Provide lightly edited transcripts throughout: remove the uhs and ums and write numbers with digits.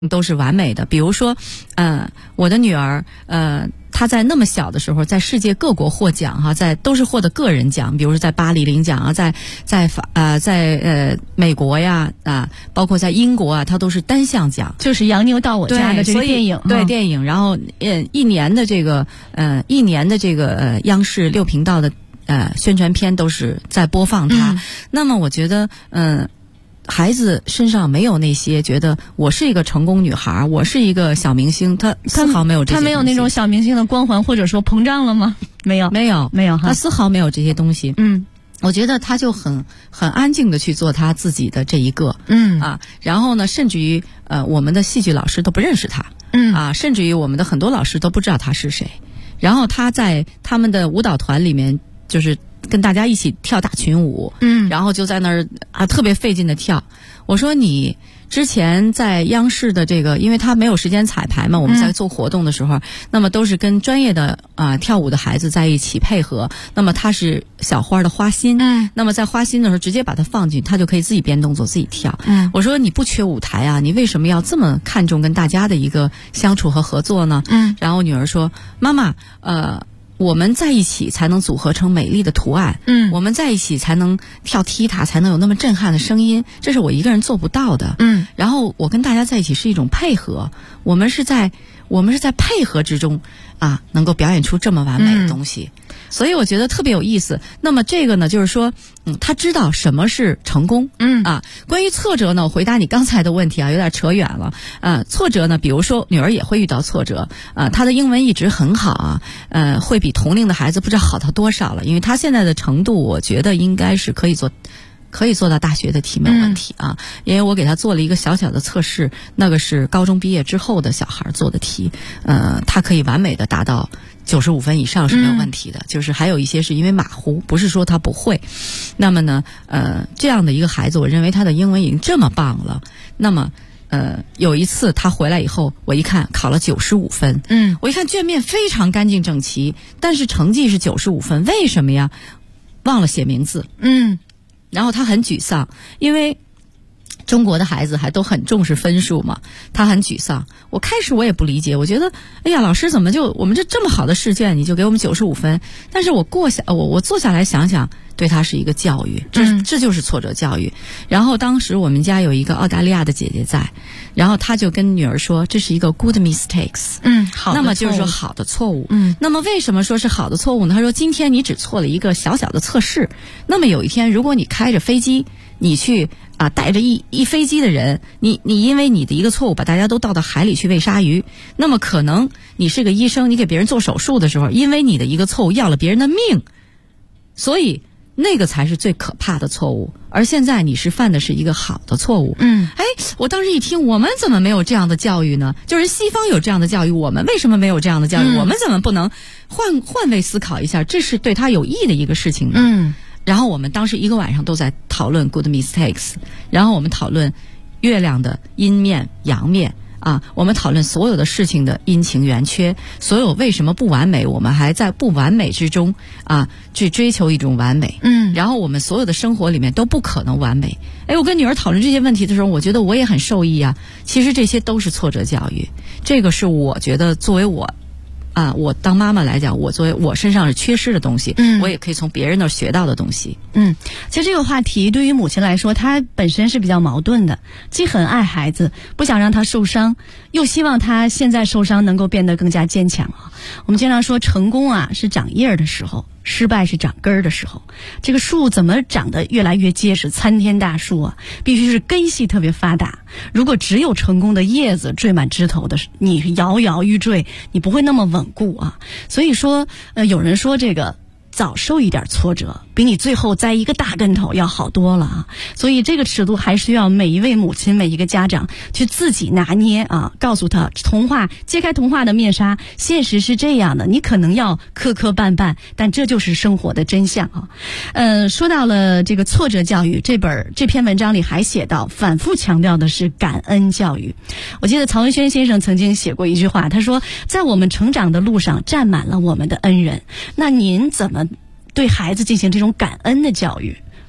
都是完美的。比如说，我的女儿，她在那么小的时候，在世界各国获奖哈，都是获得个人奖，比如说在巴黎领奖啊，在美国呀包括在英国啊，她都是单项奖。 就是洋妞到我家的这个电影， 对电影，然后一年的这个央视6频道的宣传片都是在播放它。那么我觉得孩子身上没有那些觉得我是一个成功女孩，我是一个小明星，他丝毫没有这些东西。他没有那种小明星的光环，或者说膨胀了吗？没有哈， 他丝毫没有这些东西。我觉得他就很安静的去做他自己的这一个。然后呢，甚至于我们的戏剧老师都不认识他。甚至于我们的很多老师都不知道他是谁。然后他在他们的舞蹈团里面，就是跟大家一起跳大群舞，然后就在那儿特别费劲的跳。我说你之前在央视的这个，因为他没有时间彩排嘛，我们在做活动的时候，那么都是跟专业的跳舞的孩子在一起配合。那么他是小花的花心，那么在花心的时候直接把它放进，他就可以自己编动作自己跳。我说你不缺舞台啊，你为什么要这么看重跟大家的一个相处和合作呢？然后我女儿说，妈妈，我们在一起才能组合成美丽的图案。我们在一起才能跳踢踏，才能有那么震撼的声音，这是我一个人做不到的。然后我跟大家在一起是一种配合，我们是在配合之中能够表演出这么完美的东西。所以我觉得特别有意思。那么这个呢，就是说，他知道什么是成功。关于挫折呢，我回答你刚才的问题有点扯远了。挫折呢，比如说女儿也会遇到挫折。她的英文一直很好会比同龄的孩子不知道好到多少了，因为她现在的程度，我觉得应该是可以做到大学的题没有问题因为我给他做了一个小小的测试，那个是高中毕业之后的小孩做的题，他可以完美的达到95分以上是没有问题的。就是还有一些是因为马虎，不是说他不会。那么呢，这样的一个孩子，我认为他的英文已经这么棒了。那么有一次他回来以后，我一看考了95分，我一看卷面非常干净整齐，但是成绩是95分，为什么呀？忘了写名字。然后他很沮丧，因为中国的孩子还都很重视分数嘛，他很沮丧。开始我也不理解，我觉得哎呀，老师怎么就我们这么好的试卷你就给我们95分？但是我坐下来想想，对他是一个教育，这就是挫折教育。然后当时我们家有一个澳大利亚的姐姐在，然后她就跟女儿说，这是一个 good mistakes。 好的错误。 那么就是说好的错误。那么为什么说是好的错误呢？她说今天你只错了一个小小的测试，那么有一天如果你开着飞机，你去带着一飞机的人，你因为你的一个错误把大家都倒到海里去喂鲨鱼，那么可能你是个医生，你给别人做手术的时候，因为你的一个错误要了别人的命，所以那个才是最可怕的错误。而现在你是犯的是一个好的错误。我当时一听，我们怎么没有这样的教育呢？就是西方有这样的教育，我们为什么没有这样的教育？我们怎么不能换位思考一下，这是对他有益的一个事情呢？然后我们当时一个晚上都在讨论 good mistakes， 然后我们讨论月亮的阴面阳面我们讨论所有的事情的阴晴圆缺，所有为什么不完美，我们还在不完美之中去追求一种完美。然后我们所有的生活里面都不可能完美。我跟女儿讨论这些问题的时候，我觉得我也很受益其实这些都是挫折教育，这个是我觉得作为我当妈妈来讲，我作为我身上是缺失的东西，我也可以从别人那儿学到的东西。 其实这个话题对于母亲来说，她本身是比较矛盾的，既很爱孩子，不想让他受伤，又希望他现在受伤能够变得更加坚强我们经常说，成功是长叶的时候，失败是长根儿的时候。这个树怎么长得越来越结实，参天大树必须是根系特别发达。如果只有成功的叶子缀满枝头的，你摇摇欲坠，你不会那么稳固所以说有人说这个早受一点挫折，比你最后栽一个大跟头要好多了所以这个尺度还需要每一位母亲每一个家长去自己拿捏告诉他揭开童话的面纱，现实是这样的，你可能要磕磕绊绊，但这就是生活的真相说到了这个挫折教育，这篇文章里还写到，反复强调的是感恩教育。我记得曹文轩先生曾经写过一句话，他说，在我们成长的路上站满了我们的恩人。那您怎么对孩子进行这种感恩的教育？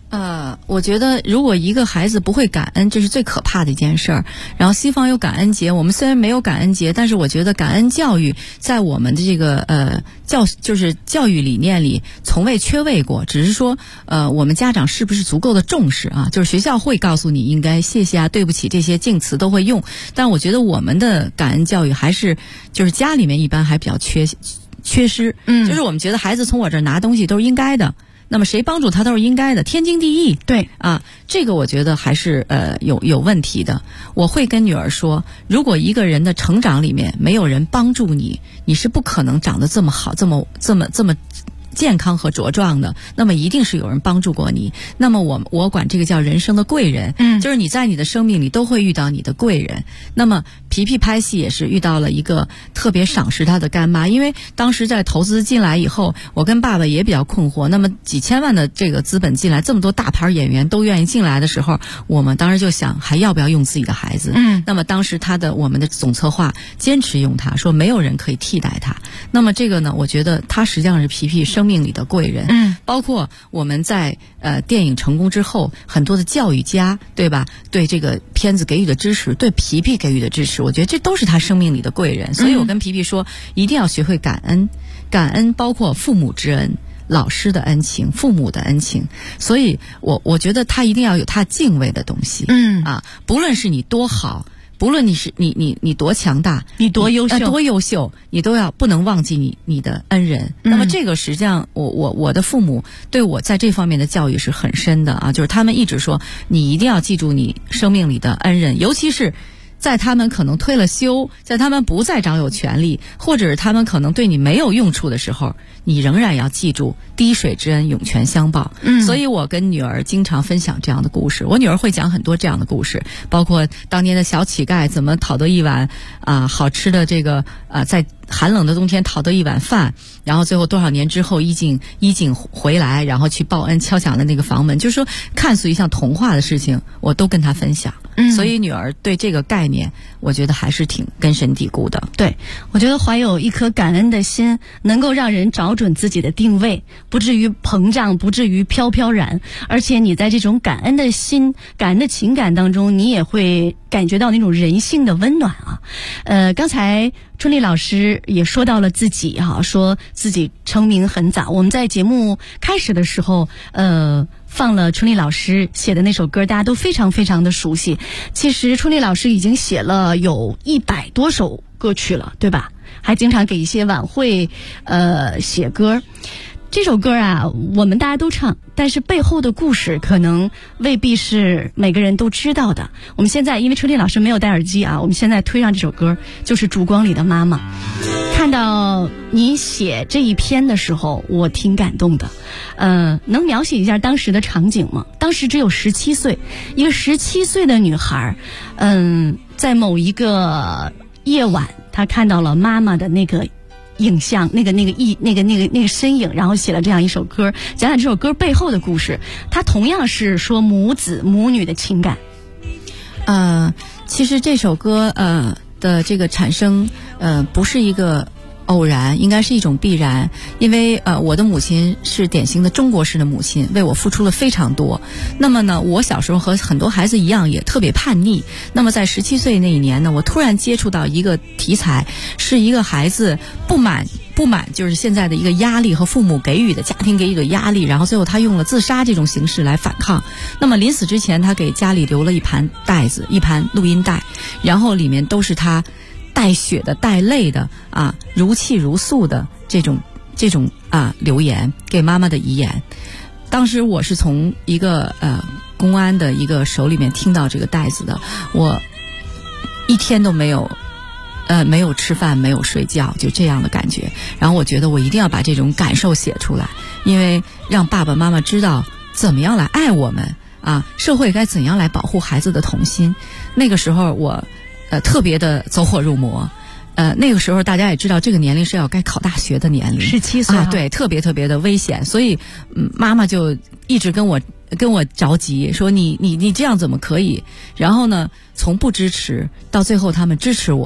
我觉得如果一个孩子不会感恩，这是最可怕的一件事儿。然后西方有感恩节，我们虽然没有感恩节，但是我觉得感恩教育在我们的这个教育理念里从未缺位过，只是说我们家长是不是足够的重视啊？就是学校会告诉你应该谢谢啊、对不起这些敬词都会用，但我觉得我们的感恩教育还是就是家里面一般还比较缺失。就是我们觉得孩子从我这儿拿东西都是应该的。那么谁帮助他都是应该的，天经地义。 对啊，这个我觉得还是有问题的。我会跟女儿说，如果一个人的成长里面没有人帮助你，你是不可能长得这么好，这么健康和茁壮的，那么一定是有人帮助过你。那么我管这个叫人生的贵人，就是你在你的生命里都会遇到你的贵人。那么皮皮拍戏也是遇到了一个特别赏识他的干妈，因为当时在投资进来以后，我跟爸爸也比较困惑。那么几千万的这个资本进来，这么多大牌演员都愿意进来的时候，我们当时就想还要不要用自己的孩子？那么当时我们的总策划坚持用他，说没有人可以替代他。那么这个呢，我觉得他实际上是皮皮生命里的贵人。包括我们在电影成功之后，很多的教育家，对吧？对这个片子给予的支持，对皮皮给予的支持，我觉得这都是他生命里的贵人。所以我跟皮皮说，一定要学会感恩，感恩包括父母之恩、老师的恩情、父母的恩情。所以我觉得他一定要有他敬畏的东西。不论是你多好，不论你是你多强大， 你多优秀， 你都要不能忘记你的恩人。那么这个实际上我的父母对我在这方面的教育是很深的啊，就是他们一直说你一定要记住你生命里的恩人，尤其是在他们可能退了休，在他们不再掌有权力，或者是他们可能对你没有用处的时候，你仍然要记住滴水之恩涌泉相报。所以我跟女儿经常分享这样的故事，我女儿会讲很多这样的故事，包括当年的小乞丐怎么讨得一碗好吃的这个在寒冷的冬天讨得一碗饭，然后最后多少年之后衣锦回来，然后去报恩敲响了那个房门，就是说看似一项童话的事情，我都跟她分享。所以女儿对这个概念我觉得还是挺根深蒂固的。 对，我觉得怀有一颗感恩的心，能够让人找准自己的定位，不至于膨胀，不至于飘飘然，而且你在这种感恩的心、感恩的情感当中，你也会感觉到那种人性的温暖啊。刚才春丽老师也说到了自己说自己成名很早。我们在节目开始的时候放了春丽老师写的那首歌，大家都非常非常的熟悉。其实春丽老师已经写了有100多首歌曲了，对吧？还经常给一些晚会写歌。这首歌我们大家都唱，但是背后的故事可能未必是每个人都知道的。我们现在因为春丽老师没有戴耳机我们现在推上这首歌，就是《烛光里的妈妈》。看到你写这一篇的时候，我挺感动的。能描写一下当时的场景吗？当时只有17岁，一个17岁的女孩，在某一个夜晚，她看到了妈妈的那个影像，那个身影，然后写了这样一首歌，讲讲这首歌背后的故事。它同样是说母子母女的情感。 其实这首歌的这个产生不是一个偶然，应该是一种必然。因为我的母亲是典型的中国式的母亲，为我付出了非常多。那么呢，我小时候和很多孩子一样，也特别叛逆。那么在17岁那一年呢，我突然接触到一个题材，是一个孩子不满就是现在的一个压力和父母给予的家庭给予的压力，然后最后他用了自杀这种形式来反抗。那么临死之前，他给家里留了一盘带子，一盘录音带，然后里面都是他带血的、带泪的如泣如诉的这种留言，给妈妈的遗言。当时我是从一个公安的一个手里面听到这个带子的，我一天都没有吃饭，没有睡觉，就这样的感觉。然后我觉得我一定要把这种感受写出来，因为让爸爸妈妈知道怎么样来爱我们社会该怎样来保护孩子的童心。那个时候我特别的走火入魔。那个时候大家也知道，这个年龄是要该考大学的年龄 ，17岁对，特别特别的危险。所以妈妈就一直跟我着急，说你这样怎么可以？然后呢，从不支持到最后他们支持我。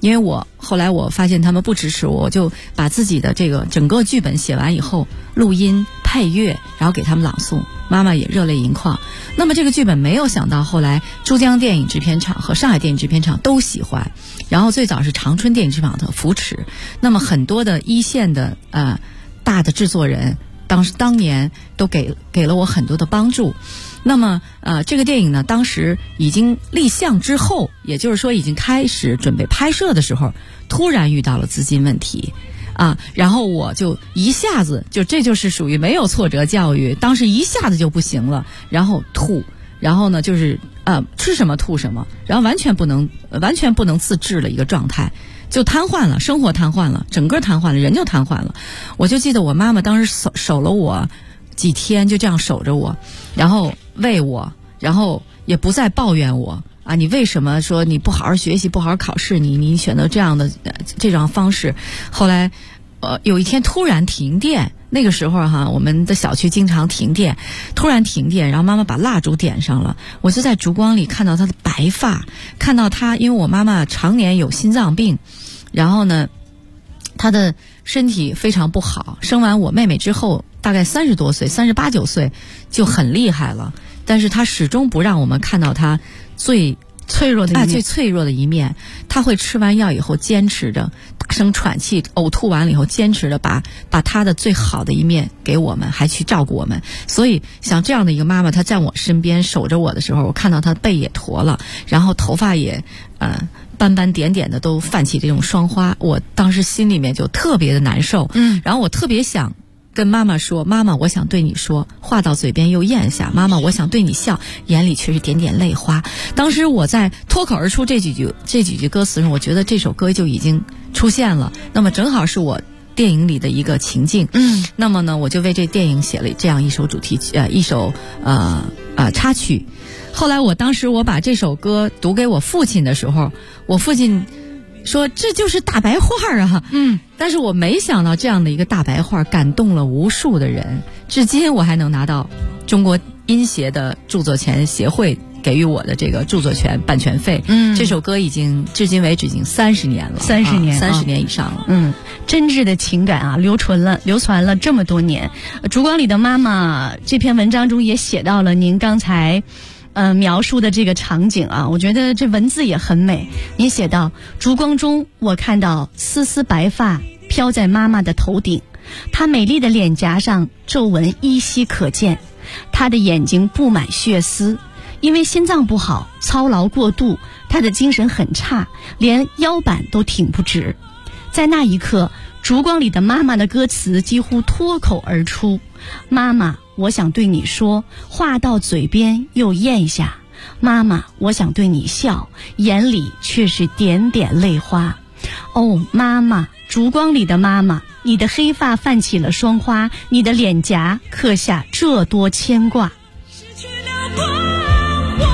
因为我后来我发现他们不支持我，我就把自己的这个整个剧本写完以后，录音配乐，然后给他们朗诵，妈妈也热泪盈眶。那么这个剧本没有想到后来珠江电影制片厂和上海电影制片厂都喜欢，然后最早是长春电影制片厂的扶持，那么很多的一线的大的制作人当年都给了我很多的帮助。那么这个电影呢，当时已经立项之后，也就是说已经开始准备拍摄的时候，突然遇到了资金问题然后我就一下子这就是属于没有挫折教育，当时一下子就不行了，然后吐，然后呢就是吃什么吐什么，然后完全不能自制了一个状态，就瘫痪了，生活瘫痪了，整个瘫痪了，人就瘫痪了。我就记得我妈妈当时守了我几天，就这样守着我，然后喂我，然后也不再抱怨我你为什么说你不好好学习，不好好考试，你选择这样的这种方式。后来有一天突然停电，那个时候我们的小区经常停电，突然停电，然后妈妈把蜡烛点上了，我就在烛光里看到她的白发，看到她，因为我妈妈常年有心脏病，然后呢她的身体非常不好，生完我妹妹之后大概30多岁38、9岁就很厉害了，但是她始终不让我们看到她最脆弱的一面，最脆弱的一面。她会吃完药以后坚持着大声喘气，呕吐完了以后坚持着把她的最好的一面给我们，还去照顾我们。所以像这样的一个妈妈，她在我身边守着我的时候，我看到她背也驼了，然后头发也斑斑点点的都泛起这种霜花，我当时心里面就特别的难受。然后我特别想跟妈妈说，妈妈我想对你说，话到嘴边又咽下，妈妈我想对你笑，眼里却是点点泪花。当时我在脱口而出这几句歌词中，我觉得这首歌就已经出现了，那么正好是我电影里的一个情境。那么呢我就为这电影写了这样一首主题曲，一首插曲。后来当时我把这首歌读给我父亲的时候，我父亲说这就是大白话但是我没想到这样的一个大白话感动了无数的人，至今我还能拿到中国音协的著作权协会给予我的这个著作权版权费。这首歌至今为止已经30年了，30年以上了。 真挚的情感流传了这么多年。烛光里的妈妈这篇文章中也写到了您刚才描述的这个场景我觉得这文字也很美。您写道：烛光中我看到丝丝白发飘在妈妈的头顶，她美丽的脸颊上皱纹依稀可见，她的眼睛布满血丝，因为心脏不好操劳过度，她的精神很差，连腰板都挺不直。在那一刻，烛光里的妈妈的歌词几乎脱口而出，妈妈我想对你说，话到嘴边又咽下，妈妈我想对你笑，眼里却是点点泪花。妈妈，烛光里的妈妈，你的黑发泛起了霜花，你的脸颊刻下这多牵挂。失去了光华，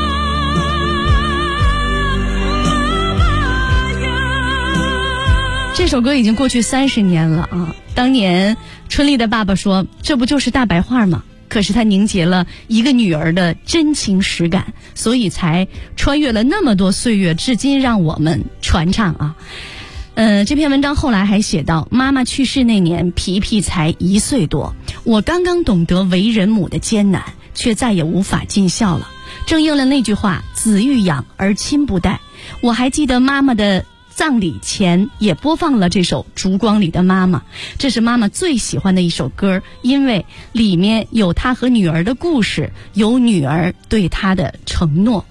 妈妈呀。这首歌已经过去30年了当年春丽的爸爸说，这不就是大白话吗？可是他凝结了一个女儿的真情实感，所以才穿越了那么多岁月，至今让我们传唱这篇文章后来还写到，妈妈去世那年，皮皮才1岁多，我刚刚懂得为人母的艰难，却再也无法尽孝了。正应了那句话，子欲养而亲不待。我还记得妈妈的葬礼前也播放了这首《烛光里的妈妈》，这是妈妈最喜欢的一首歌，因为里面有她和女儿的故事，有女儿对她的承诺。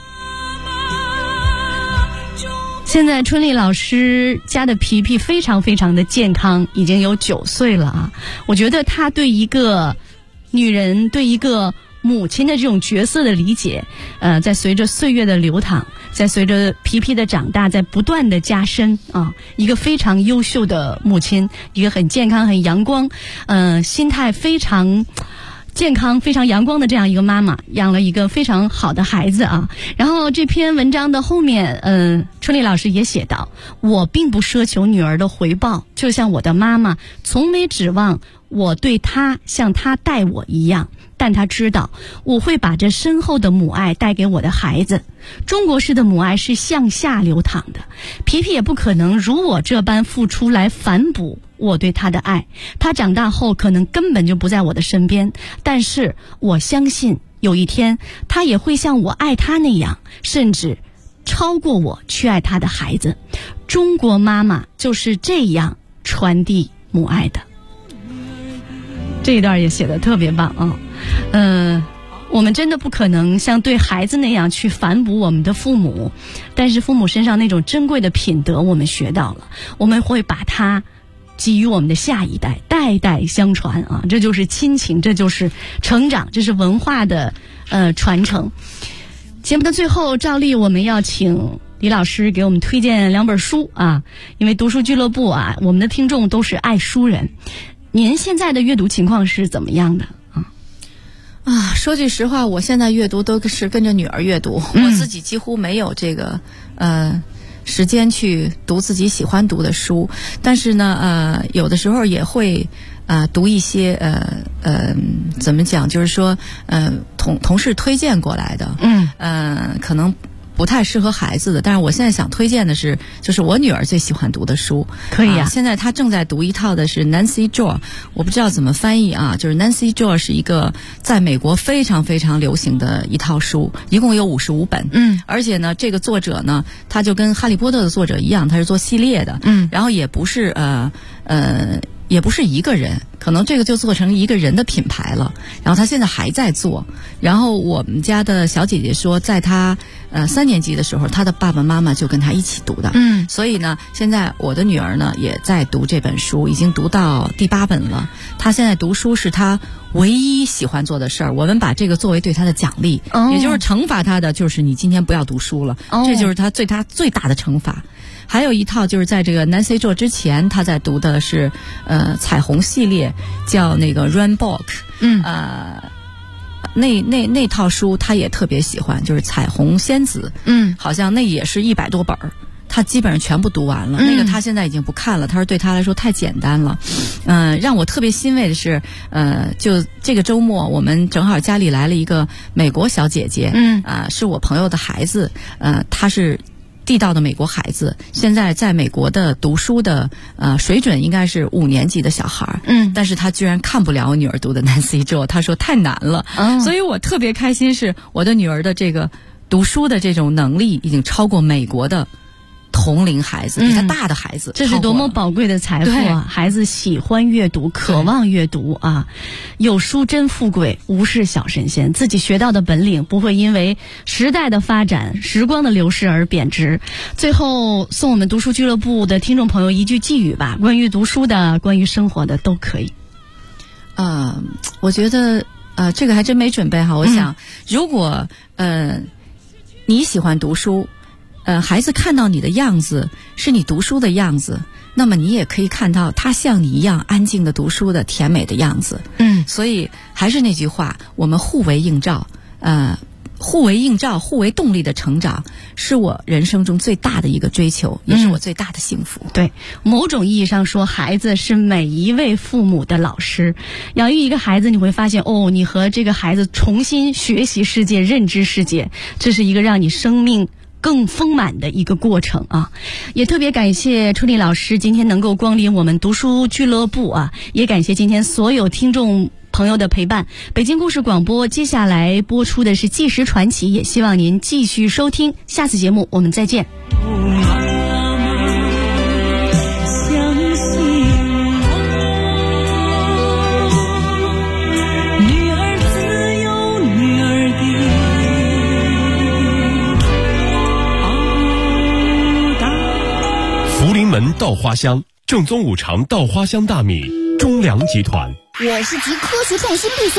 现在春丽老师家的皮皮非常非常的健康，已经有9岁了我觉得她对一个女人，对一个母亲的这种角色的理解在随着岁月的流淌，在随着皮皮的长大，在不断的加深一个非常优秀的母亲，一个很健康很阳光心态非常健康非常阳光的这样一个妈妈，养了一个非常好的孩子然后这篇文章的后面春丽老师也写到，我并不奢求女儿的回报，就像我的妈妈从没指望我对她像她待我一样，但她知道我会把这深厚的母爱带给我的孩子。中国式的母爱是向下流淌的， 皮皮也不可能如我这般付出来反哺我对他的爱。他长大后可能根本就不在我的身边，但是我相信有一天他也会像我爱他那样，甚至超过我去爱他的孩子。中国妈妈就是这样传递母爱的。这一段也写得特别棒啊。我们真的不可能像对孩子那样去反哺我们的父母，但是父母身上那种珍贵的品德我们学到了，我们会把它给予我们的下一代，代代相传啊！这就是亲情，这就是成长，这是文化的传承。节目的最后，照例我们要请李老师给我们推荐2本书啊，因为读书俱乐部啊，我们的听众都是爱书人。您现在的阅读情况是怎么样的？ 说句实话，我现在阅读都是跟着女儿阅读，我自己几乎没有这个时间去读自己喜欢读的书。但是呢，有的时候也会读一些怎么讲，就是说同事推荐过来的，可能不太适合孩子的，但是我现在想推荐的是，就是我女儿最喜欢读的书。 可以啊。 现在她正在读一套的是 Nancy Joy， 我不知道怎么翻译啊，就是 Nancy Joy 是一个在美国非常非常流行的一套书，一共有55本。而且呢，这个作者呢，他就跟哈利波特的作者一样，他是做系列的。然后也不是也不是一个人，可能这个就做成一个人的品牌了。然后他现在还在做。然后我们家的小姐姐说，在她3年级的时候，她的爸爸妈妈就跟她一起读的。所以呢，现在我的女儿呢也在读这本书，已经读到第8本了。她现在读书是她唯一喜欢做的事儿，我们把这个作为对她的奖励，也就是惩罚她的就是你今天不要读书了，这就是她最大的惩罚。还有一套就是在这个 Nancy Joy 之前，他在读的是彩虹系列，叫那个 Rainbow。那套书他也特别喜欢，就是彩虹仙子。好像那也是100多本，他基本上全部读完了。那个他现在已经不看了，他说对他来说太简单了。让我特别欣慰的是，就这个周末我们正好家里来了一个美国小姐姐，是我朋友的孩子，她是地道的美国孩子，现在在美国的读书的水准应该是5年级的小孩。但是他居然看不了我女儿读的 Nancy Joy， 他说太难了。所以我特别开心，是我的女儿的这个读书的这种能力已经超过美国的同龄孩子，比他大的孩子。 这是多么宝贵的财富啊！孩子喜欢阅读，渴望阅读啊！有书真富贵，无事小神仙。自己学到的本领不会因为时代的发展、时光的流逝而贬值。最后送我们读书俱乐部的听众朋友一句寄语吧，关于读书的、关于生活的都可以。 我觉得这个还真没准备哈。我想，如果你喜欢读书，孩子看到你的样子是你读书的样子，那么你也可以看到他像你一样安静的读书的甜美的样子。所以还是那句话，我们互为映照，互为动力的成长，是我人生中最大的一个追求，也是我最大的幸福。 对，某种意义上说，孩子是每一位父母的老师。养育一个孩子，你会发现，你和这个孩子重新学习世界、认知世界，这是一个让你生命更丰满的一个过程啊！也特别感谢春丽老师今天能够光临我们读书俱乐部啊！也感谢今天所有听众朋友的陪伴。北京故事广播接下来播出的是《纪实传奇》，也希望您继续收听。下次节目我们再见。 福临门稻花香，正宗5常稻花香大米，中粮集团。 我是集科学创新力所